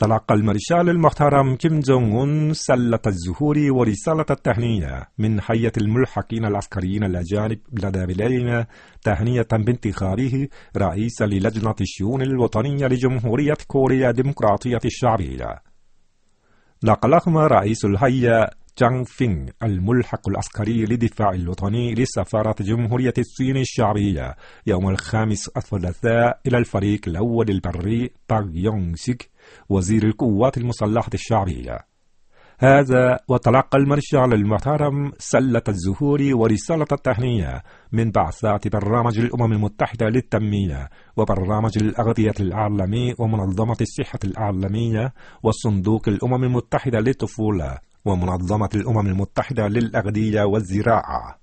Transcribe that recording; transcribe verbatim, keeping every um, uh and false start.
تلقى المارشال المحترم كيم جونغ أون سلة الزهور ورسالة التهنئة من هيئة الملحقين العسكريين الأجانب لدى بلادنا تهنئة بانتخابه رئيسا للجنة الشؤون الوطنية لجمهورية كوريا الديمقراطية الشعبية. نقلهما رئيس الهيئة جانغ فينغ الملحق العسكري للدفاع الوطني لسفارة جمهورية الصين الشعبية يوم الخامس الثلاثاء إلى الفريق الأول البري باغ يونغ سيك وزير القوات المسلحة الشعبية. هذا وتلقى المارشال المحترم سلة الزهور ورسالة التهنئة من بعثات برنامج الأمم المتحدة للتنمية وبرنامج الأغذية العالمي ومنظمة الصحة العالمية والصندوق الأمم المتحدة للطفولة ومنظمة الأمم المتحدة للأغذية والزراعة.